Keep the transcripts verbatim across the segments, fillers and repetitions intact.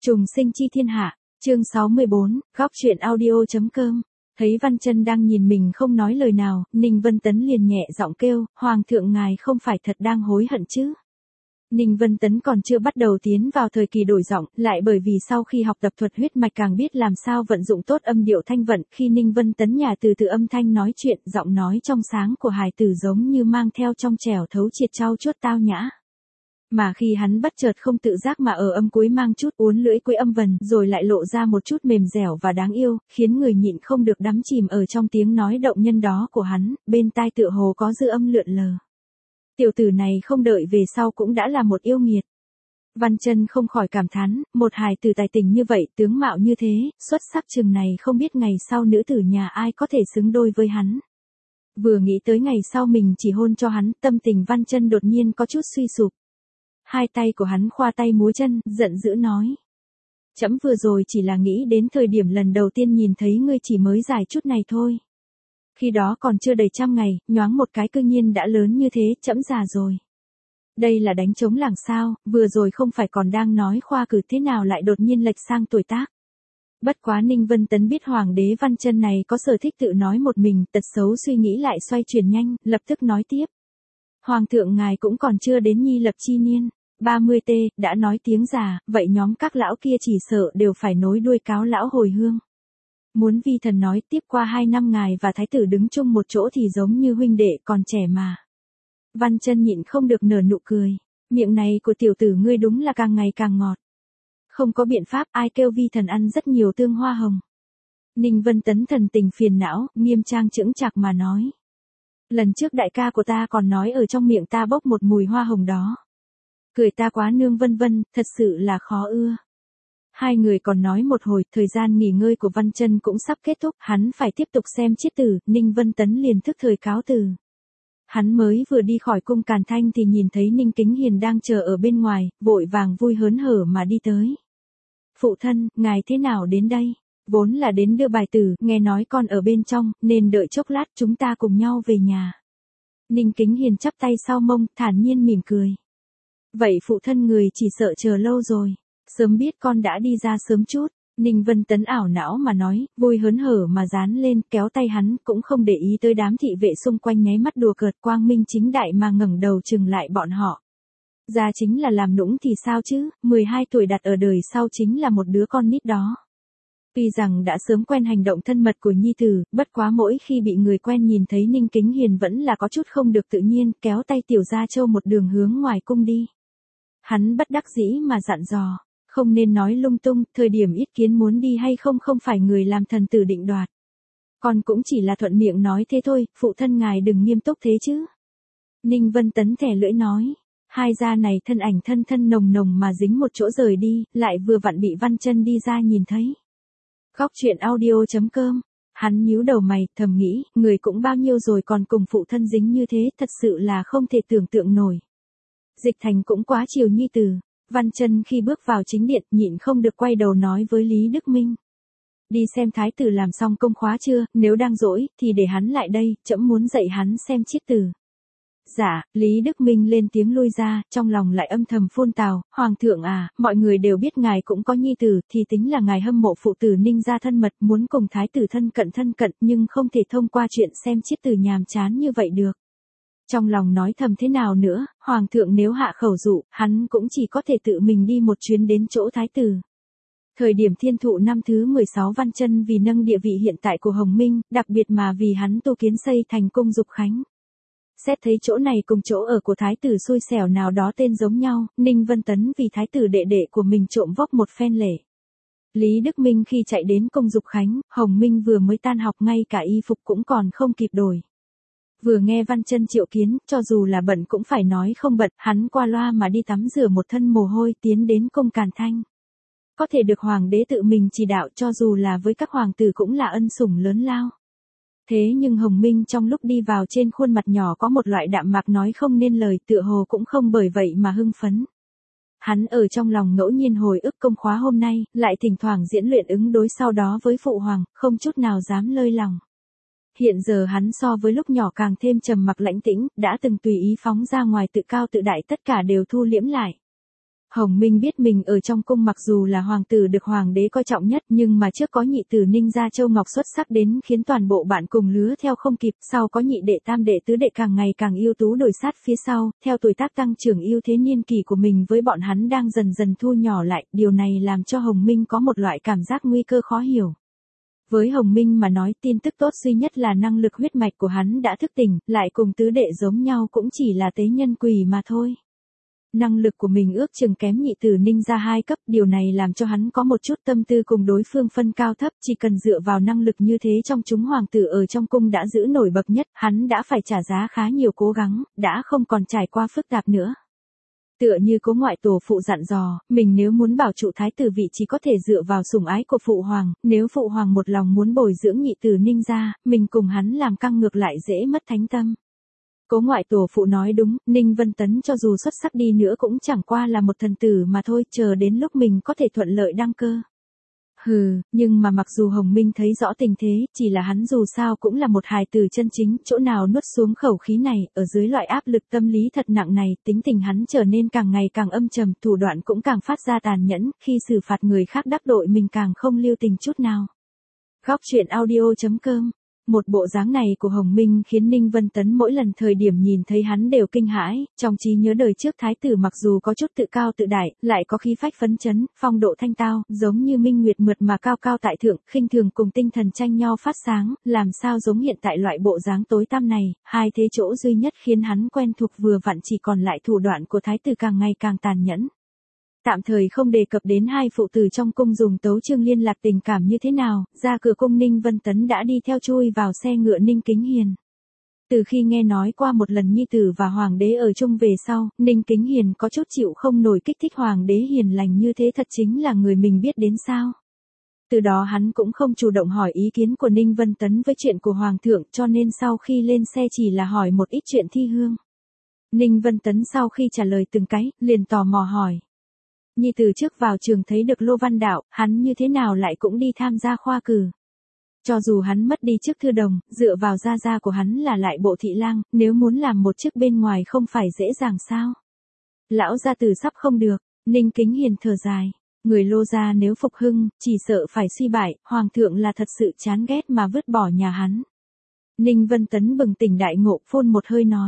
Trùng sinh chi thiên hạ, chương sáu mươi bốn, góc truyện audio.com. Thấy Văn Chân đang nhìn mình không nói lời nào, Ninh Vân Tấn liền nhẹ giọng kêu, Hoàng thượng ngài không phải thật đang hối hận chứ? Ninh Vân Tấn còn chưa bắt đầu tiến vào thời kỳ đổi giọng, lại bởi vì sau khi học tập thuật huyết mạch càng biết làm sao vận dụng tốt âm điệu thanh vận, khi Ninh Vân Tấn nhà từ từ âm thanh nói chuyện, giọng nói trong sáng của hài tử giống như mang theo trong trẻo thấu triệt trau chuốt tao nhã. Mà khi hắn bất chợt không tự giác mà ở âm cuối mang chút uốn lưỡi cuối âm vần, rồi lại lộ ra một chút mềm dẻo và đáng yêu, khiến người nhịn không được đắm chìm ở trong tiếng nói động nhân đó của hắn, bên tai tựa hồ có dư âm lượn lờ. Tiểu tử này không đợi về sau cũng đã là một yêu nghiệt. Văn Chân không khỏi cảm thán, một hài tử tài tình như vậy, tướng mạo như thế, xuất sắc chừng này không biết ngày sau nữ tử nhà ai có thể xứng đôi với hắn. Vừa nghĩ tới ngày sau mình chỉ hôn cho hắn, tâm tình Văn Chân đột nhiên có chút suy sụp. Hai tay của hắn khoa tay múa chân, giận dữ nói. Trẫm vừa rồi chỉ là nghĩ đến thời điểm lần đầu tiên nhìn thấy ngươi chỉ mới dài chút này thôi. Khi đó còn chưa đầy trăm ngày, nhoáng một cái cư nhiên đã lớn như thế, trẫm già rồi. Đây là đánh trống làng sao, vừa rồi không phải còn đang nói khoa cử thế nào lại đột nhiên lệch sang tuổi tác. Bất quá Ninh Vân Tấn biết Hoàng đế Văn Chân này có sở thích tự nói một mình, tật xấu suy nghĩ lại xoay chuyển nhanh, lập tức nói tiếp. Hoàng thượng ngài cũng còn chưa đến nhi lập chi niên, ba mươi tê, đã nói tiếng già, vậy nhóm các lão kia chỉ sợ đều phải nối đuôi cáo lão hồi hương. Muốn vi thần nói tiếp qua hai năm ngài và thái tử đứng chung một chỗ thì giống như huynh đệ còn trẻ mà. Văn Chân nhịn không được nở nụ cười, miệng này của tiểu tử ngươi đúng là càng ngày càng ngọt. Không có biện pháp, ai kêu vi thần ăn rất nhiều tương hoa hồng. Ninh Vân Tấn thần tình phiền não, nghiêm trang chững chạc mà nói. Lần trước đại ca của ta còn nói ở trong miệng ta bốc một mùi hoa hồng đó. Cười ta quá nương vân vân, thật sự là khó ưa. Hai người còn nói một hồi, thời gian nghỉ ngơi của Văn Chân cũng sắp kết thúc, hắn phải tiếp tục xem chiết tử, Ninh Vân Tấn liền thức thời cáo từ. Hắn mới vừa đi khỏi cung Càn Thanh thì nhìn thấy Ninh Kính Hiền đang chờ ở bên ngoài, vội vàng vui hớn hở mà đi tới. Phụ thân, ngài thế nào đến đây? Vốn là đến đưa bài tử, nghe nói con ở bên trong, nên đợi chốc lát chúng ta cùng nhau về nhà. Ninh Kính Hiền chắp tay sau mông, thản nhiên mỉm cười. Vậy phụ thân người chỉ sợ chờ lâu rồi. Sớm biết con đã đi ra sớm chút. Ninh Vân Tấn ảo não mà nói, vui hớn hở mà dán lên, kéo tay hắn, cũng không để ý tới đám thị vệ xung quanh nháy mắt đùa cợt, quang minh chính đại mà ngẩng đầu chừng lại bọn họ. Ra chính là làm nũng thì sao chứ, mười hai tuổi đặt ở đời sau chính là một đứa con nít đó. Tuy rằng đã sớm quen hành động thân mật của nhi tử, bất quá mỗi khi bị người quen nhìn thấy Ninh Kính Hiền vẫn là có chút không được tự nhiên, kéo tay Tiểu Gia Châu một đường hướng ngoài cung đi. Hắn bất đắc dĩ mà dặn dò, không nên nói lung tung, thời điểm ít kiến muốn đi hay không không phải người làm thần tử định đoạt. Con cũng chỉ là thuận miệng nói thế thôi, phụ thân ngài đừng nghiêm túc thế chứ. Ninh Vân Tấn thẻ lưỡi nói, hai gia này thân ảnh thân thân nồng nồng mà dính một chỗ rời đi, lại vừa vặn bị Văn Chân đi ra nhìn thấy. Góc truyện audio.com, hắn nhíu đầu mày, thầm nghĩ, người cũng bao nhiêu rồi còn cùng phụ thân dính như thế, thật sự là không thể tưởng tượng nổi. Dịch Thành cũng quá chiều nhi tử. Văn Chân khi bước vào chính điện, nhịn không được quay đầu nói với Lý Đức Minh. Đi xem thái tử làm xong công khóa chưa, nếu đang rỗi, thì để hắn lại đây, trẫm muốn dạy hắn xem chiết tử. Dạ, Lý Đức Minh lên tiếng lui ra, trong lòng lại âm thầm phun tào, Hoàng thượng à, mọi người đều biết ngài cũng có nhi tử, thì tính là ngài hâm mộ phụ tử Ninh gia thân mật, muốn cùng thái tử thân cận thân cận, nhưng không thể thông qua chuyện xem chiết tử nhàm chán như vậy được. Trong lòng nói thầm thế nào nữa, Hoàng thượng nếu hạ khẩu dụ, hắn cũng chỉ có thể tự mình đi một chuyến đến chỗ thái tử. Thời điểm thiên thụ năm thứ mười sáu Văn Chân vì nâng địa vị hiện tại của Hồng Minh, đặc biệt mà vì hắn tu kiến xây thành cung Dục Khánh. Xét thấy chỗ này cùng chỗ ở của thái tử xui xẻo nào đó tên giống nhau, Ninh Vân Tấn vì thái tử đệ đệ của mình trộm vóc một phen lễ. Lý Đức Minh khi chạy đến cung Dục Khánh, Hồng Minh vừa mới tan học ngay cả y phục cũng còn không kịp đổi. Vừa nghe Văn Chân triệu kiến, cho dù là bận cũng phải nói không bận, hắn qua loa mà đi tắm rửa một thân mồ hôi tiến đến cung Càn Thanh. Có thể được hoàng đế tự mình chỉ đạo cho dù là với các hoàng tử cũng là ân sủng lớn lao. Thế nhưng Hồng Minh trong lúc đi vào trên khuôn mặt nhỏ có một loại đạm mạc nói không nên lời, tựa hồ cũng không bởi vậy mà hưng phấn. Hắn ở trong lòng ngẫu nhiên hồi ức công khóa hôm nay, lại thỉnh thoảng diễn luyện ứng đối sau đó với phụ hoàng, không chút nào dám lơi lòng. Hiện giờ hắn so với lúc nhỏ càng thêm trầm mặc lãnh tĩnh, đã từng tùy ý phóng ra ngoài tự cao tự đại tất cả đều thu liễm lại. Hồng Minh biết mình ở trong cung mặc dù là hoàng tử được hoàng đế coi trọng nhất nhưng mà trước có nhị tử Ninh Gia Châu Ngọc xuất sắc đến khiến toàn bộ bạn cùng lứa theo không kịp, sau có nhị đệ tam đệ tứ đệ càng ngày càng ưu tú đổi sát phía sau, theo tuổi tác tăng trưởng ưu thế niên kỷ của mình với bọn hắn đang dần dần thu nhỏ lại, điều này làm cho Hồng Minh có một loại cảm giác nguy cơ khó hiểu. Với Hồng Minh mà nói tin tức tốt duy nhất là năng lực huyết mạch của hắn đã thức tỉnh, lại cùng tứ đệ giống nhau cũng chỉ là tế nhân quỷ mà thôi. Năng lực của mình ước chừng kém nhị tử Ninh Gia hai cấp, điều này làm cho hắn có một chút tâm tư cùng đối phương phân cao thấp, chỉ cần dựa vào năng lực như thế trong chúng hoàng tử ở trong cung đã giữ nổi bậc nhất, hắn đã phải trả giá khá nhiều cố gắng, đã không còn trải qua phức tạp nữa. Tựa như Cố ngoại tổ phụ dặn dò, mình nếu muốn bảo trụ thái tử vị trí có thể dựa vào sủng ái của phụ hoàng, nếu phụ hoàng một lòng muốn bồi dưỡng nhị tử Ninh Gia, mình cùng hắn làm căng ngược lại dễ mất thánh tâm. Cố ngoại tổ phụ nói đúng, Ninh Vân Tấn cho dù xuất sắc đi nữa cũng chẳng qua là một thần tử mà thôi, chờ đến lúc mình có thể thuận lợi đăng cơ. Hừ, nhưng mà mặc dù Hồng Minh thấy rõ tình thế, chỉ là hắn dù sao cũng là một hài tử chân chính, chỗ nào nuốt xuống khẩu khí này, ở dưới loại áp lực tâm lý thật nặng này, tính tình hắn trở nên càng ngày càng âm trầm, thủ đoạn cũng càng phát ra tàn nhẫn, khi xử phạt người khác đắc tội mình càng không lưu tình chút nào. Góc truyện audio chấm com. Một bộ dáng này của Hồng Minh khiến Ninh Vân Tấn mỗi lần thời điểm nhìn thấy hắn đều kinh hãi, trong trí nhớ đời trước thái tử mặc dù có chút tự cao tự đại, lại có khí phách phấn chấn, phong độ thanh tao, giống như minh nguyệt mượt mà cao cao tại thượng, khinh thường cùng tinh thần tranh nhau phát sáng, làm sao giống hiện tại loại bộ dáng tối tăm này, hai thế chỗ duy nhất khiến hắn quen thuộc vừa vặn chỉ còn lại thủ đoạn của thái tử càng ngày càng tàn nhẫn. Tạm thời không đề cập đến hai phụ tử trong cung dùng tấu chương liên lạc tình cảm như thế nào, ra cửa cung Ninh Vân Tấn đã đi theo chui vào xe ngựa Ninh Kính Hiền. Từ khi nghe nói qua một lần nhi tử và hoàng đế ở chung về sau, Ninh Kính Hiền có chút chịu không nổi kích thích hoàng đế hiền lành như thế thật chính là người mình biết đến sao. Từ đó hắn cũng không chủ động hỏi ý kiến của Ninh Vân Tấn với chuyện của hoàng thượng, cho nên sau khi lên xe chỉ là hỏi một ít chuyện thi hương. Ninh Vân Tấn sau khi trả lời từng cái, liền tò mò hỏi. Nhi từ trước vào trường thấy được Lô Văn Đạo, hắn như thế nào lại cũng đi tham gia khoa cử. Cho dù hắn mất đi chức thư đồng, dựa vào gia gia của hắn là lại bộ thị lang, nếu muốn làm một chức bên ngoài không phải dễ dàng sao. Lão gia tử sắp không được, Ninh Kính Hiền thở dài. Người Lô gia nếu phục hưng, chỉ sợ phải suy bại, hoàng thượng là thật sự chán ghét mà vứt bỏ nhà hắn. Ninh Vân Tấn bừng tỉnh đại ngộ, phun một hơi nói.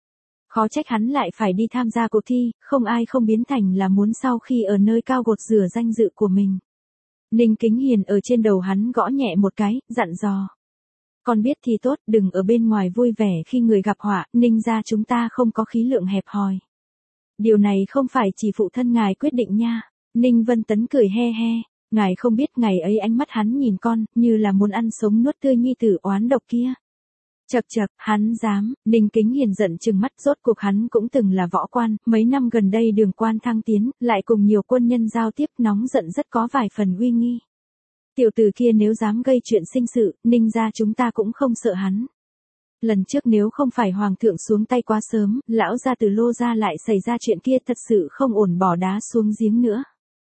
Khó trách hắn lại phải đi tham gia cuộc thi, không ai không biến thành là muốn sau khi ở nơi cao gột rửa danh dự của mình. Ninh Kính Hiền ở trên đầu hắn gõ nhẹ một cái, dặn dò. Con biết thì tốt, đừng ở bên ngoài vui vẻ khi người gặp họa, Ninh gia chúng ta không có khí lượng hẹp hòi. Điều này không phải chỉ phụ thân ngài quyết định nha. Ninh Vân Tấn cười he he, ngài không biết ngày ấy ánh mắt hắn nhìn con, như là muốn ăn sống nuốt tươi nhi tử oán độc kia. Chậc chậc, hắn dám, Ninh Kính Hiền giận trừng mắt, rốt cuộc hắn cũng từng là võ quan, mấy năm gần đây đường quan thăng tiến, lại cùng nhiều quân nhân giao tiếp, nóng giận rất có vài phần uy nghi. Tiểu tử kia nếu dám gây chuyện sinh sự, Ninh gia chúng ta cũng không sợ hắn. Lần trước nếu không phải hoàng thượng xuống tay quá sớm, lão gia từ Lô gia lại xảy ra chuyện kia thật sự không ổn bỏ đá xuống giếng nữa.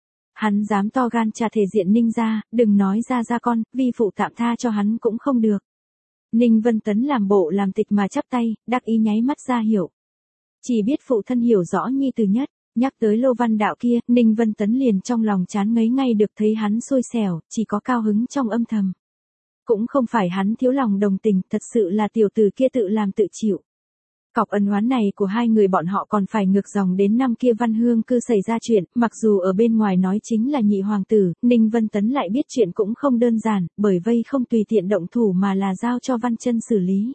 Hắn dám to gan trà thể diện Ninh gia, đừng nói ra ra con, vi phụ tạm tha cho hắn cũng không được. Ninh Vân Tấn làm bộ làm tịch mà chắp tay, đắc ý nháy mắt ra hiểu. Chỉ biết phụ thân hiểu rõ nhi từ nhất, nhắc tới Lô Văn Đạo kia, Ninh Vân Tấn liền trong lòng chán ngấy ngay được thấy hắn xui xẻo, chỉ có cao hứng trong âm thầm. Cũng không phải hắn thiếu lòng đồng tình, thật sự là tiểu tử kia tự làm tự chịu. Cọc ân oán này của hai người bọn họ còn phải ngược dòng đến năm kia Văn Hương cư xảy ra chuyện, mặc dù ở bên ngoài nói chính là nhị hoàng tử, Ninh Vân Tấn lại biết chuyện cũng không đơn giản, bởi vây không tùy tiện động thủ mà là giao cho Văn Chân xử lý.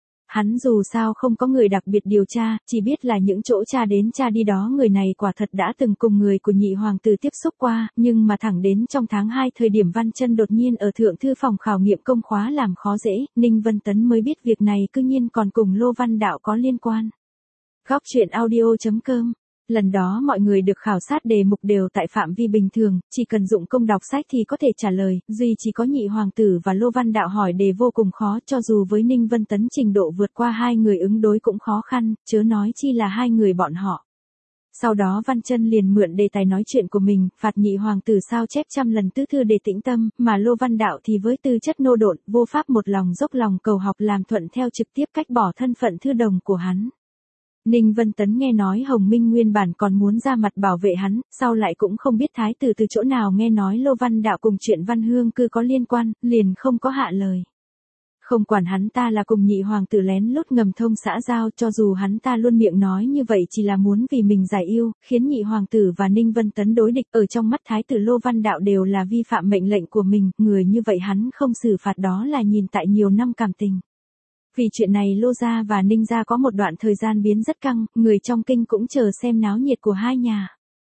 Hắn dù sao không có người đặc biệt điều tra, chỉ biết là những chỗ tra đến tra đi đó người này quả thật đã từng cùng người của nhị hoàng tử tiếp xúc qua, nhưng mà thẳng đến trong tháng hai thời điểm Văn Chân đột nhiên ở thượng thư phòng khảo nghiệm công khóa làm khó dễ, Ninh Vân Tấn mới biết việc này cư nhiên còn cùng Lô Văn Đạo có liên quan. Góc truyện audio chấm com. Lần đó mọi người được khảo sát đề mục đều tại phạm vi bình thường, chỉ cần dụng công đọc sách thì có thể trả lời, duy chỉ có nhị hoàng tử và Lô Văn Đạo hỏi đề vô cùng khó, cho dù với Ninh Vân Tấn trình độ vượt qua hai người ứng đối cũng khó khăn, chớ nói chi là hai người bọn họ. Sau đó Văn Chân liền mượn đề tài nói chuyện của mình, phạt nhị hoàng tử sao chép trăm lần tứ thư để tĩnh tâm, mà Lô Văn Đạo thì với tư chất nô độn, vô pháp một lòng dốc lòng cầu học làm thuận theo trực tiếp cách bỏ thân phận thư đồng của hắn. Ninh Vân Tấn nghe nói Hồng Minh nguyên bản còn muốn ra mặt bảo vệ hắn, sau lại cũng không biết thái tử từ chỗ nào nghe nói Lô Văn Đạo cùng chuyện Văn Hương cư có liên quan, liền không có hạ lời. Không quản hắn ta là cùng nhị hoàng tử lén lút ngầm thông xã giao, cho dù hắn ta luôn miệng nói như vậy chỉ là muốn vì mình giải yêu, khiến nhị hoàng tử và Ninh Vân Tấn đối địch, ở trong mắt thái tử Lô Văn Đạo đều là vi phạm mệnh lệnh của mình, người như vậy hắn không xử phạt đó là nhìn tại nhiều năm cảm tình. Vì chuyện này Lô gia và Ninh gia có một đoạn thời gian biến rất căng, người trong kinh cũng chờ xem náo nhiệt của hai nhà.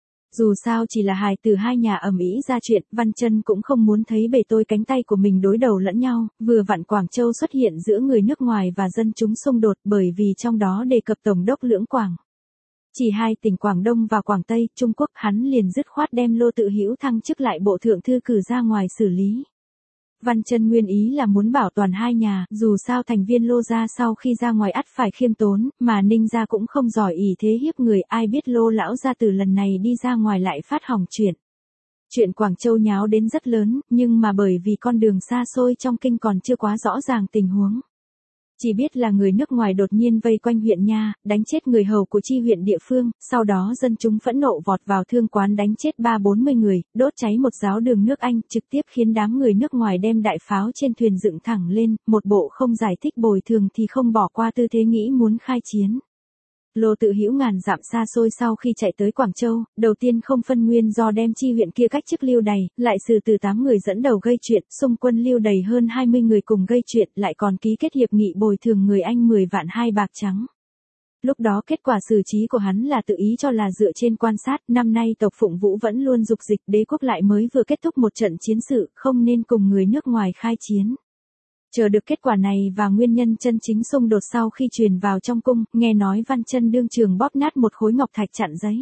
Dù sao chỉ là hài tử hai nhà ầm ĩ ra chuyện, Văn Chân cũng không muốn thấy bề tôi cánh tay của mình đối đầu lẫn nhau, vừa vặn Quảng Châu xuất hiện giữa người nước ngoài và dân chúng xung đột bởi vì trong đó đề cập Tổng đốc Lưỡng Quảng. Chỉ hai tỉnh Quảng Đông và Quảng Tây, Trung Quốc, hắn liền dứt khoát đem Lô Tự Hữu thăng chức lại bộ thượng thư cử ra ngoài xử lý. Văn Chân nguyên ý là muốn bảo toàn hai nhà, dù sao thành viên Lô gia sau khi ra ngoài ắt phải khiêm tốn, mà Ninh gia cũng không giỏi ỷ thế hiếp người, ai biết Lô lão gia từ lần này đi ra ngoài lại phát hỏng chuyện. Chuyện Quảng Châu nháo đến rất lớn, nhưng mà bởi vì con đường xa xôi trong kinh còn chưa quá rõ ràng tình huống. Chỉ biết là người nước ngoài đột nhiên vây quanh huyện nha, đánh chết người hầu của chi huyện địa phương, sau đó dân chúng phẫn nộ vọt vào thương quán đánh chết ba bốn mươi người, đốt cháy một giáo đường nước Anh, trực tiếp khiến đám người nước ngoài đem đại pháo trên thuyền dựng thẳng lên, một bộ không giải thích bồi thường thì không bỏ qua tư thế nghĩ muốn khai chiến. Lô Tự Hữu ngàn dặm xa xôi sau khi chạy tới Quảng Châu, đầu tiên không phân nguyên do đem chi huyện kia cách chức Lưu Đày, lại xử từ tám người dẫn đầu gây chuyện, xung quân Lưu Đày hơn hai mươi người cùng gây chuyện, lại còn ký kết hiệp nghị bồi thường người Anh mười vạn hai bạc trắng. Lúc đó kết quả xử trí của hắn là tự ý cho là dựa trên quan sát, năm nay tộc Phụng Vũ vẫn luôn dục dịch, đế quốc lại mới vừa kết thúc một trận chiến sự, không nên cùng người nước ngoài khai chiến. Chờ được kết quả này và nguyên nhân chân chính xung đột sau khi truyền vào trong cung, nghe nói Văn Chân đương trường bóp nát một khối ngọc thạch chặn giấy.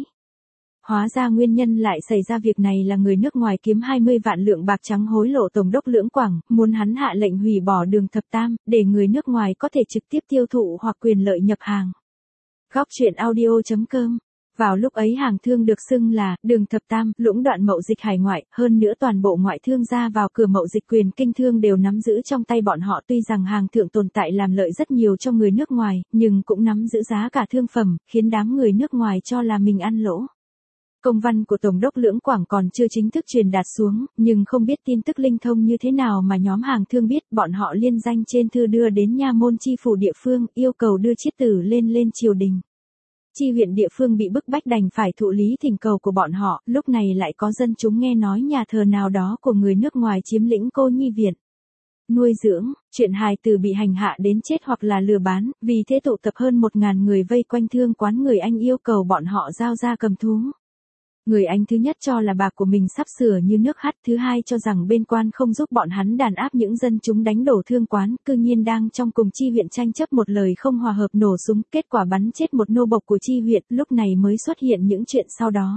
Hóa ra nguyên nhân lại xảy ra việc này là người nước ngoài kiếm hai mươi vạn lượng bạc trắng hối lộ Tổng đốc Lưỡng Quảng, muốn hắn hạ lệnh hủy bỏ đường thập tam, để người nước ngoài có thể trực tiếp tiêu thụ hoặc quyền lợi nhập hàng. Góc truyện audio chấm com. Vào lúc ấy hàng thương được xưng là đường thập tam, lũng đoạn mậu dịch hải ngoại, hơn nữa toàn bộ ngoại thương ra vào cửa mậu dịch quyền kinh thương đều nắm giữ trong tay bọn họ, tuy rằng hàng thượng tồn tại làm lợi rất nhiều cho người nước ngoài, nhưng cũng nắm giữ giá cả thương phẩm, khiến đám người nước ngoài cho là mình ăn lỗ. Công văn của Tổng đốc Lưỡng Quảng còn chưa chính thức truyền đạt xuống, nhưng không biết tin tức linh thông như thế nào mà nhóm hàng thương biết, bọn họ liên danh trên thư đưa đến nha môn chi phủ địa phương, yêu cầu đưa chiết tử lên lên triều đình. Chi huyện địa phương bị bức bách đành phải thụ lý thỉnh cầu của bọn họ, lúc này lại có dân chúng nghe nói nhà thờ nào đó của người nước ngoài chiếm lĩnh cô nhi viện. Nuôi dưỡng, chuyện hài tử bị hành hạ đến chết hoặc là lừa bán, vì thế tụ tập hơn một ngàn người vây quanh thương quán người Anh yêu cầu bọn họ giao ra cầm thú. Người Anh thứ nhất cho là bạc của mình sắp sửa như nước hắt, thứ hai cho rằng bên quan không giúp bọn hắn đàn áp những dân chúng đánh đổ thương quán, cư nhiên đang trong cùng chi huyện tranh chấp một lời không hòa hợp nổ súng, kết quả bắn chết một nô bộc của chi huyện, lúc này mới xuất hiện những chuyện sau đó.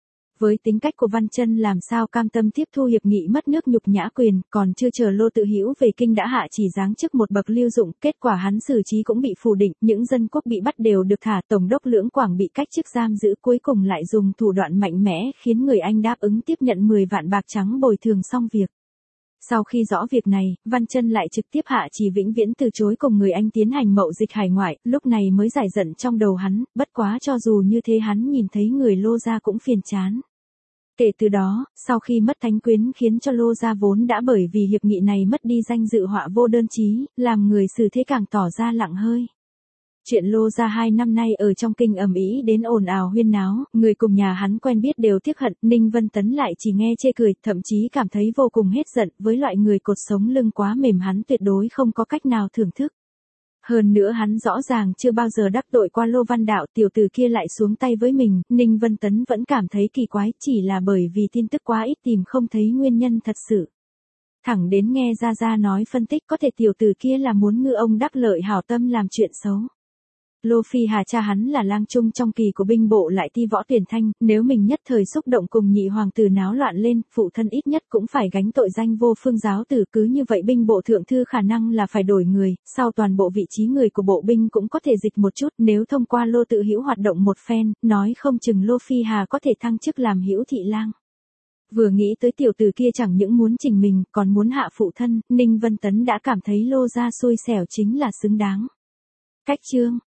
Với tính cách của Văn Chân làm sao cam tâm tiếp thu hiệp nghị mất nước nhục nhã quyền, còn chưa chờ Lô Tự Hữu về kinh đã hạ chỉ giáng chức một bậc lưu dụng, kết quả hắn xử trí cũng bị phủ định, những dân quốc bị bắt đều được thả, Tổng đốc Lưỡng Quảng bị cách chức giam giữ, cuối cùng lại dùng thủ đoạn mạnh mẽ khiến người Anh đáp ứng tiếp nhận mười vạn bạc trắng bồi thường xong việc. Sau khi rõ việc này, Văn Chân lại trực tiếp hạ chỉ vĩnh viễn từ chối cùng người Anh tiến hành mậu dịch hải ngoại, lúc này mới giải giận trong đầu hắn, bất quá cho dù như thế hắn nhìn thấy người Lô gia cũng phiền chán. Kể từ đó, sau khi mất thánh quyến khiến cho Lô gia vốn đã bởi vì hiệp nghị này mất đi danh dự họa vô đơn chí, làm người xử thế càng tỏ ra lặng hơi. Chuyện Lô gia hai năm nay ở trong kinh ầm ĩ đến ồn ào huyên náo, người cùng nhà hắn quen biết đều tiếc hận, Ninh Vân Tấn lại chỉ nghe chê cười, thậm chí cảm thấy vô cùng hết giận, với loại người cột sống lưng quá mềm hắn tuyệt đối không có cách nào thưởng thức. Hơn nữa hắn rõ ràng chưa bao giờ đắc tội qua Lô Văn Đạo, tiểu tử kia lại xuống tay với mình, Ninh Vân Tấn vẫn cảm thấy kỳ quái, chỉ là bởi vì tin tức quá ít tìm không thấy nguyên nhân thật sự. Thẳng đến nghe Gia Gia nói phân tích có thể tiểu tử kia là muốn ngư ông đắc lợi hảo tâm làm chuyện xấu. Lô Phi Hà cha hắn là lang trung trong kỳ của binh bộ lại thi võ tuyển thanh, nếu mình nhất thời xúc động cùng nhị hoàng tử náo loạn lên, phụ thân ít nhất cũng phải gánh tội danh vô phương giáo tử, cứ như vậy binh bộ thượng thư khả năng là phải đổi người, sau toàn bộ vị trí người của bộ binh cũng có thể dịch một chút, nếu thông qua Lô Tự Hữu hoạt động một phen, nói không chừng Lô Phi Hà có thể thăng chức làm hữu thị lang. Vừa nghĩ tới tiểu tử kia chẳng những muốn chỉnh mình, còn muốn hạ phụ thân, Ninh Vân Tấn đã cảm thấy Lô gia xui xẻo chính là xứng đáng. Cách chương